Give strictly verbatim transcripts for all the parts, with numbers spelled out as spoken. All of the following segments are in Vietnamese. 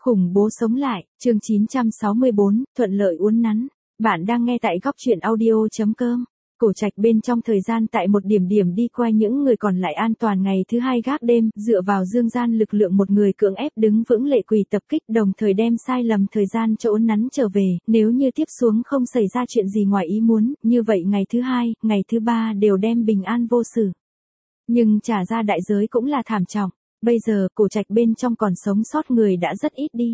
Khủng bố sống lại, chương chín trăm sáu mươi bốn, thuận lợi uốn nắn. Bạn đang nghe tại góc truyện audio chấm com. Cổ Trạch bên trong thời gian tại một điểm điểm đi qua những người còn lại an toàn ngày thứ hai gác đêm, dựa vào dương gian lực lượng một người cưỡng ép đứng vững lệ quỷ tập kích đồng thời đem sai lầm thời gian cho uốn nắn trở về, nếu như tiếp xuống không xảy ra chuyện gì ngoài ý muốn, như vậy ngày thứ hai, ngày thứ ba đều đem bình an vô sự. Nhưng trả ra đại giới cũng là thảm trọng. Bây giờ, Cổ Trạch bên trong còn sống sót người đã rất ít đi.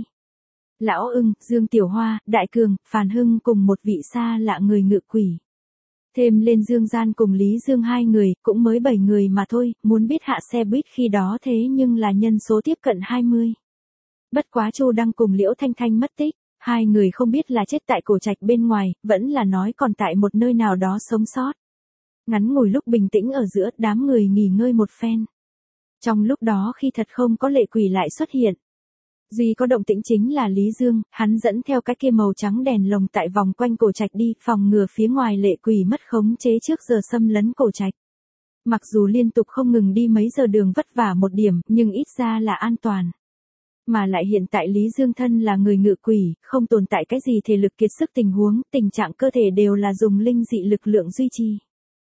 Lão Ưng, Dương Tiểu Hoa, Đại Cường, Phàn Hưng cùng một vị xa lạ người ngự quỷ. Thêm lên Dương Gian cùng Lý Dương hai người, cũng mới bảy người mà thôi, muốn biết hạ xe buýt khi đó thế nhưng là nhân số tiếp cận hai mươi. Bất quá Chu Đăng cùng Liễu Thanh Thanh mất tích, hai người không biết là chết tại Cổ Trạch bên ngoài, vẫn là nói còn tại một nơi nào đó sống sót. Ngắn ngủi lúc bình tĩnh ở giữa, đám người nghỉ ngơi một phen. Trong lúc đó khi thật không có lệ quỷ lại xuất hiện. Duy có động tĩnh chính là Lý Dương, hắn dẫn theo cái kia màu trắng đèn lồng tại vòng quanh Cổ Trạch đi, phòng ngừa phía ngoài lệ quỷ mất khống chế trước giờ xâm lấn Cổ Trạch. Mặc dù liên tục không ngừng đi mấy giờ đường vất vả một điểm, nhưng ít ra là an toàn. Mà lại hiện tại Lý Dương thân là người ngự quỷ, không tồn tại cái gì thể lực kiệt sức tình huống, tình trạng cơ thể đều là dùng linh dị lực lượng duy trì.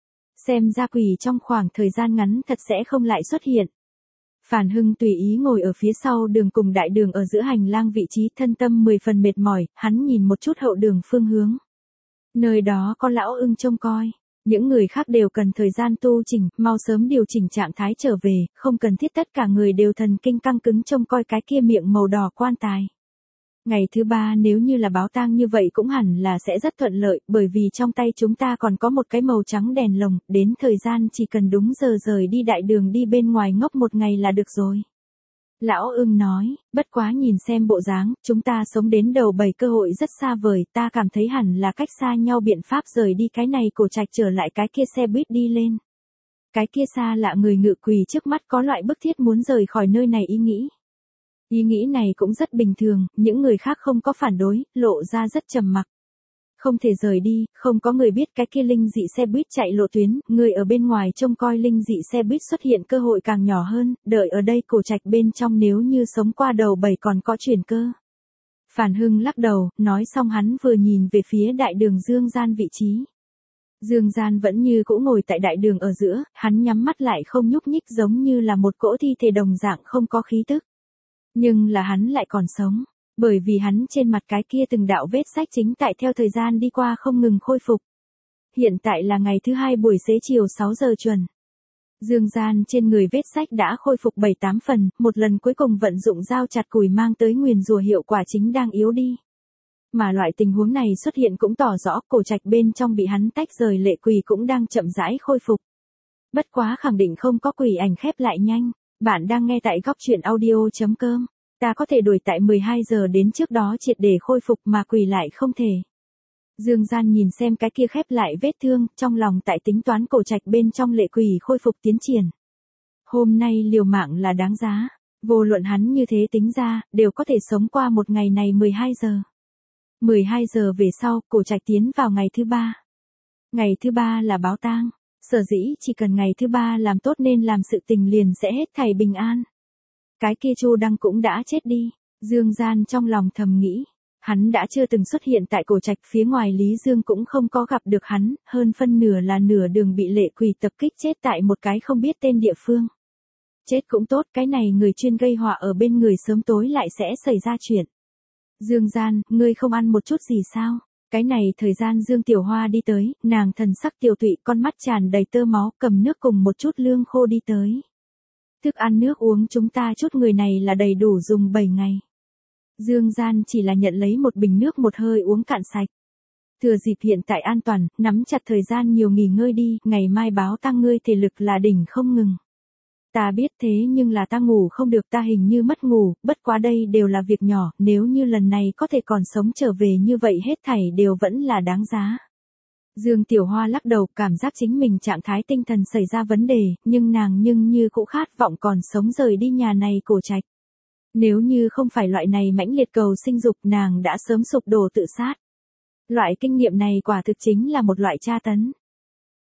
Xem ra quỷ trong khoảng thời gian ngắn thật sẽ không lại xuất hiện. Phàn Hưng tùy ý ngồi ở phía sau đường cùng đại đường ở giữa hành lang vị trí, thân tâm mười phần mệt mỏi, hắn nhìn một chút hậu đường phương hướng. Nơi đó có Lão Ưng trông coi, những người khác đều cần thời gian tu chỉnh, mau sớm điều chỉnh trạng thái trở về, không cần thiết tất cả người đều thần kinh căng cứng trông coi cái kia miệng màu đỏ quan tài. Ngày thứ ba nếu như là báo tang như vậy cũng hẳn là sẽ rất thuận lợi, bởi vì trong tay chúng ta còn có một cái màu trắng đèn lồng, đến thời gian chỉ cần đúng giờ rời đi đại đường đi bên ngoài ngốc một ngày là được rồi. Lão Ưng nói, bất quá nhìn xem bộ dáng, chúng ta sống đến đầu bảy cơ hội rất xa vời, ta cảm thấy hẳn là cách xa nhau biện pháp rời đi cái này Cổ Trạch trở lại cái kia xe buýt đi lên. Cái kia xa lạ người ngự quỷ trước mắt có loại bức thiết muốn rời khỏi nơi này ý nghĩ. Ý nghĩ này cũng rất bình thường, những người khác không có phản đối, lộ ra rất trầm mặc. Không thể rời đi, không có người biết cái kia linh dị xe buýt chạy lộ tuyến, người ở bên ngoài trông coi linh dị xe buýt xuất hiện cơ hội càng nhỏ hơn, đợi ở đây Cổ Trạch bên trong nếu như sống qua đầu bảy còn có chuyển cơ. Phàn Hưng lắc đầu, nói xong hắn vừa nhìn về phía đại đường Dương Gian vị trí. Dương Gian vẫn như cũ ngồi tại đại đường ở giữa, hắn nhắm mắt lại không nhúc nhích giống như là một cỗ thi thể đồng dạng không có khí tức. Nhưng là hắn lại còn sống, bởi vì hắn trên mặt cái kia từng đạo vết rách chính tại theo thời gian đi qua không ngừng khôi phục. Hiện tại là ngày thứ hai buổi xế chiều sáu giờ chuẩn. Dương Gian trên người vết rách đã khôi phục bảy tám phần, một lần cuối cùng vận dụng dao chặt củi mang tới nguyền rủa hiệu quả chính đang yếu đi. Mà loại tình huống này xuất hiện cũng tỏ rõ Cổ Trạch bên trong bị hắn tách rời lệ quỷ cũng đang chậm rãi khôi phục. Bất quá khẳng định không có quỷ ảnh khép lại nhanh. Bạn đang nghe tại góc truyện audio chấm com. Ta có thể đuổi tại mười hai giờ đến trước đó triệt để khôi phục mà quỷ lại không thể. Dương Gian nhìn xem cái kia khép lại vết thương, trong lòng tại tính toán Cổ Trạch bên trong lệ quỷ khôi phục tiến triển. Hôm nay liều mạng là đáng giá, vô luận hắn như thế tính ra, đều có thể sống qua một ngày này mười hai giờ. mười hai giờ về sau, Cổ Trạch tiến vào ngày thứ ba. Ngày thứ ba là báo tang. Sở dĩ chỉ cần ngày thứ ba làm tốt nên làm sự tình liền sẽ hết thảy bình an. Cái kia Chu Đăng cũng đã chết đi, Dương Gian trong lòng thầm nghĩ, hắn đã chưa từng xuất hiện tại Cổ Trạch, phía ngoài Lý Dương cũng không có gặp được hắn, hơn phân nửa là nửa đường bị lệ quỷ tập kích chết tại một cái không biết tên địa phương. Chết cũng tốt, cái này người chuyên gây họa ở bên người sớm tối lại sẽ xảy ra chuyện. Dương Gian, ngươi không ăn một chút gì sao? Cái này thời gian Dương Tiểu Hoa đi tới, nàng thần sắc tiểu tụy, con mắt tràn đầy tơ máu, cầm nước cùng một chút lương khô đi tới. Thức ăn nước uống chúng ta chút người này là đầy đủ dùng bảy ngày. Dương Gian chỉ là nhận lấy một bình nước một hơi uống cạn sạch. Thừa dịp hiện tại an toàn, nắm chặt thời gian nhiều nghỉ ngơi đi, ngày mai báo tang ngươi thể lực là đỉnh không ngừng. Ta biết thế nhưng là ta ngủ không được, ta hình như mất ngủ, bất quá đây đều là việc nhỏ, nếu như lần này có thể còn sống trở về như vậy hết thảy đều vẫn là đáng giá. Dương Tiểu Hoa lắc đầu, cảm giác chính mình trạng thái tinh thần xảy ra vấn đề, nhưng nàng nhưng như cũng khát vọng còn sống rời đi nhà này Cổ Trạch. Nếu như không phải loại này mãnh liệt cầu sinh dục nàng đã sớm sụp đổ tự sát. Loại kinh nghiệm này quả thực chính là một loại tra tấn.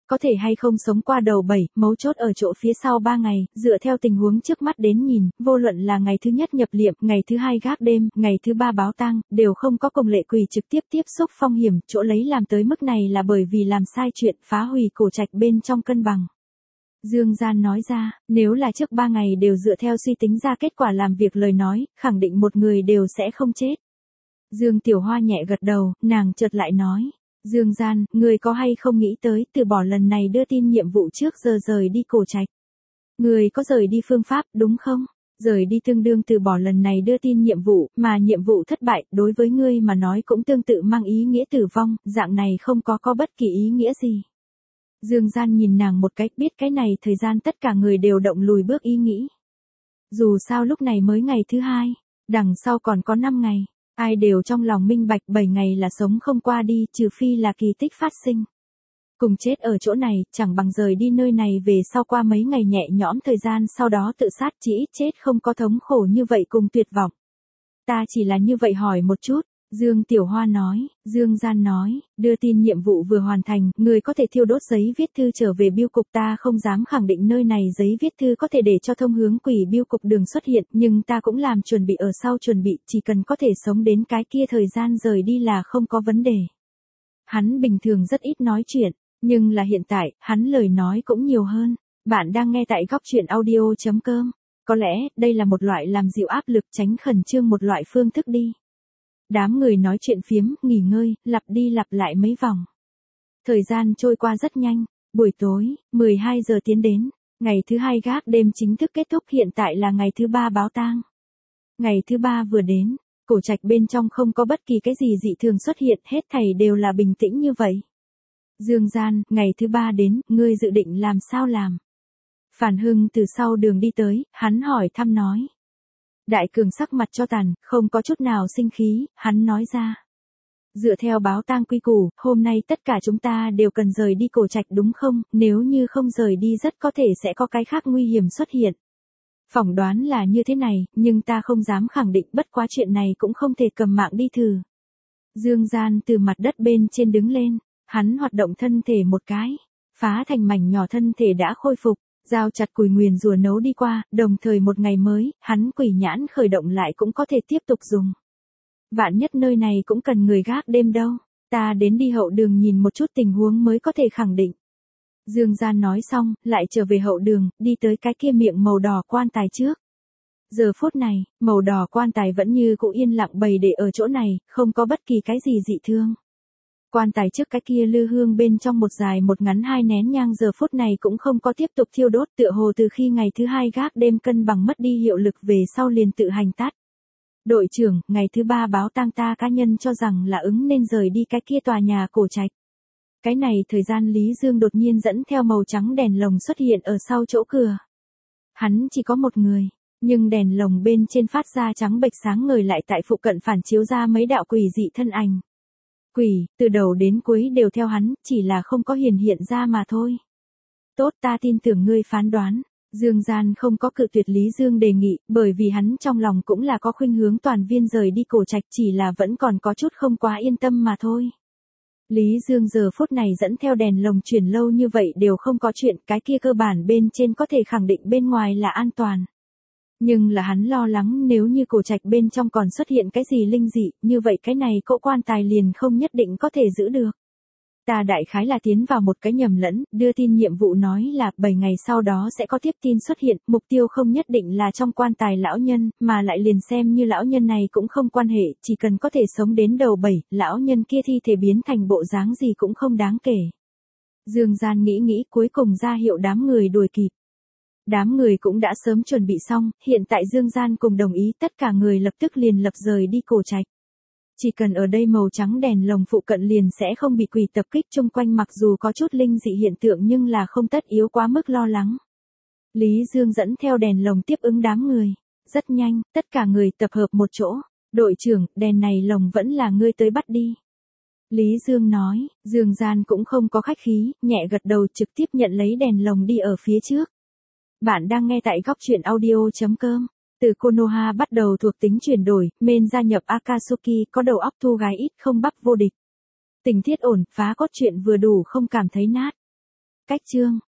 Có thể hay không sống qua đầu bảy, mấu chốt ở chỗ phía sau ba ngày, dựa theo tình huống trước mắt đến nhìn, vô luận là ngày thứ nhất nhập liệm, ngày thứ hai gác đêm, ngày thứ ba báo tang, đều không có cùng Lệ Quỳ trực tiếp tiếp xúc phong hiểm, chỗ lấy làm tới mức này là bởi vì làm sai chuyện, phá hủy cổ trạch bên trong cân bằng. Dương Gian nói ra, nếu là trước ba ngày đều dựa theo suy tính ra kết quả làm việc lời nói, khẳng định một người đều sẽ không chết. Dương Tiểu Hoa nhẹ gật đầu, nàng chợt lại nói. Dương Gian, người có hay không nghĩ tới từ bỏ lần này đưa tin nhiệm vụ trước giờ rời đi cổ trạch? Người có rời đi phương pháp, đúng không? Rời đi tương đương từ bỏ lần này đưa tin nhiệm vụ, mà nhiệm vụ thất bại, đối với ngươi mà nói cũng tương tự mang ý nghĩa tử vong, dạng này không có có bất kỳ ý nghĩa gì. Dương Gian nhìn nàng một cách biết cái này thời gian tất cả người đều động lùi bước ý nghĩ. Dù sao lúc này mới ngày thứ hai, đằng sau còn có năm ngày. Ai đều trong lòng minh bạch bảy ngày là sống không qua đi, trừ phi là kỳ tích phát sinh. Cùng chết ở chỗ này, chẳng bằng rời đi nơi này về sau qua mấy ngày nhẹ nhõm thời gian sau đó tự sát, chỉ ít chết không có thống khổ như vậy cùng tuyệt vọng. Ta chỉ là như vậy hỏi một chút, Dương Tiểu Hoa nói, Dương Gian nói, đưa tin nhiệm vụ vừa hoàn thành, người có thể thiêu đốt giấy viết thư trở về bưu cục, ta không dám khẳng định nơi này giấy viết thư có thể để cho thông hướng quỷ bưu cục đường xuất hiện, nhưng ta cũng làm chuẩn bị ở sau chuẩn bị, chỉ cần có thể sống đến cái kia thời gian rời đi là không có vấn đề. Hắn bình thường rất ít nói chuyện, nhưng là hiện tại, hắn lời nói cũng nhiều hơn. Bạn đang nghe tại góc truyện audio chấm com. Có lẽ, đây là một loại làm dịu áp lực tránh khẩn trương một loại phương thức đi. Đám người nói chuyện phiếm, nghỉ ngơi, lặp đi lặp lại mấy vòng. Thời gian trôi qua rất nhanh, buổi tối, mười hai giờ tiến đến, ngày thứ hai gác đêm chính thức kết thúc, hiện tại là ngày thứ ba báo tang. Ngày thứ ba vừa đến, cổ trạch bên trong không có bất kỳ cái gì dị thường xuất hiện, hết thảy đều là bình tĩnh như vậy. Dương Gian, ngày thứ ba đến, ngươi dự định làm sao làm? Phản Hưng từ sau đường đi tới, hắn hỏi thăm nói. Đại Cường sắc mặt cho tàn, không có chút nào sinh khí, hắn nói ra. Dựa theo báo tang quy củ, hôm nay tất cả chúng ta đều cần rời đi cổ trạch đúng không, nếu như không rời đi rất có thể sẽ có cái khác nguy hiểm xuất hiện. Phỏng đoán là như thế này, nhưng ta không dám khẳng định, bất quá chuyện này cũng không thể cầm mạng đi thử. Dương Gian từ mặt đất bên trên đứng lên, hắn hoạt động thân thể một cái, phá thành mảnh nhỏ thân thể đã khôi phục. Dao chặt cùi nguyền rùa nấu đi qua, đồng thời một ngày mới, hắn quỷ nhãn khởi động lại cũng có thể tiếp tục dùng. Vạn nhất nơi này cũng cần người gác đêm đâu, ta đến đi hậu đường nhìn một chút tình huống mới có thể khẳng định. Dương Gian nói xong, lại trở về hậu đường, đi tới cái kia miệng màu đỏ quan tài trước. Giờ phút này, màu đỏ quan tài vẫn như cũ yên lặng bày để ở chỗ này, không có bất kỳ cái gì dị thương. Quan tài trước cái kia lư hương bên trong một dài một ngắn hai nén nhang giờ phút này cũng không có tiếp tục thiêu đốt, tựa hồ từ khi ngày thứ hai gác đêm cân bằng mất đi hiệu lực về sau liền tự hành tắt. Đội trưởng, ngày thứ ba báo tang ta cá nhân cho rằng là ứng nên rời đi cái kia tòa nhà cổ trạch. Cái này thời gian Lý Dương đột nhiên dẫn theo màu trắng đèn lồng xuất hiện ở sau chỗ cửa. Hắn chỉ có một người, nhưng đèn lồng bên trên phát ra trắng bệch sáng ngời lại tại phụ cận phản chiếu ra mấy đạo quỷ dị thân ảnh. Quỷ, từ đầu đến cuối đều theo hắn, chỉ là không có hiển hiện ra mà thôi. Tốt, ta tin tưởng ngươi phán đoán. Dương Gian không có cự tuyệt Lý Dương đề nghị, bởi vì hắn trong lòng cũng là có khuynh hướng toàn viên rời đi cổ trạch, chỉ là vẫn còn có chút không quá yên tâm mà thôi. Lý Dương giờ phút này dẫn theo đèn lồng chuyển lâu như vậy đều không có chuyện, cái kia cơ bản bên trên có thể khẳng định bên ngoài là an toàn. Nhưng là hắn lo lắng nếu như cổ trạch bên trong còn xuất hiện cái gì linh dị, như vậy cái này cỗ quan tài liền không nhất định có thể giữ được. Ta đại khái là tiến vào một cái nhầm lẫn, đưa tin nhiệm vụ nói là bảy ngày sau đó sẽ có tiếp tin xuất hiện, mục tiêu không nhất định là trong quan tài lão nhân, mà lại liền xem như lão nhân này cũng không quan hệ, chỉ cần có thể sống đến đầu bảy, lão nhân kia thi thể biến thành bộ dáng gì cũng không đáng kể. Dương Gian nghĩ nghĩ cuối cùng ra hiệu đám người đuổi kịp. Đám người cũng đã sớm chuẩn bị xong, hiện tại Dương Gian cùng đồng ý tất cả người lập tức liền lập rời đi cổ trạch. Chỉ cần ở đây màu trắng đèn lồng phụ cận liền sẽ không bị quỷ tập kích, chung quanh mặc dù có chút linh dị hiện tượng nhưng là không tất yếu quá mức lo lắng. Lý Dương dẫn theo đèn lồng tiếp ứng đám người. Rất nhanh, tất cả người tập hợp một chỗ. Đội trưởng, đèn này lồng vẫn là ngươi tới bắt đi. Lý Dương nói, Dương Gian cũng không có khách khí, nhẹ gật đầu trực tiếp nhận lấy đèn lồng đi ở phía trước. Bạn đang nghe tại góc truyện audio chấm com. Từ Konoha bắt đầu thuộc tính chuyển đổi, men gia nhập Akatsuki có đầu óc thu gái ít không bắp vô địch. Tình tiết ổn, phá cốt truyện vừa đủ không cảm thấy nát. Cách chương